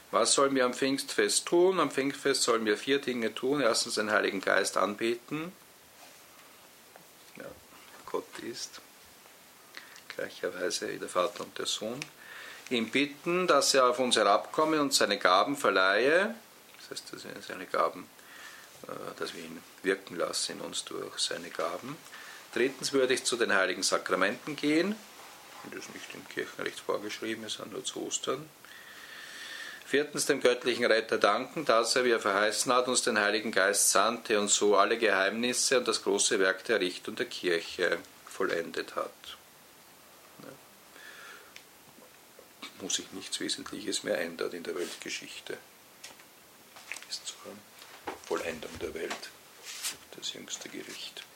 Was sollen wir am Pfingstfest tun? Am Pfingstfest sollen wir 4 Dinge tun. Erstens den Heiligen Geist anbeten. Ja, Gott ist gleicherweise der Vater und der Sohn. Ihn bitten, dass er auf uns herabkomme und seine Gaben verleihe. Das heißt, dass er seine Gaben, dass wir ihn wirken lassen in uns durch seine Gaben. Drittens würdig zu den heiligen Sakramenten gehen. Das ist nicht im Kirchenrecht vorgeschrieben ist, sondern nur zu Ostern. Viertens dem göttlichen Retter danken, dass er, wie er verheißen hat, uns den Heiligen Geist sandte und so alle Geheimnisse und das große Werk der Errichtung der Kirche vollendet hat. Ja. Muss sich nichts Wesentliches mehr ändern in der Weltgeschichte. Bis zur Vollendung der Welt, das jüngste Gericht.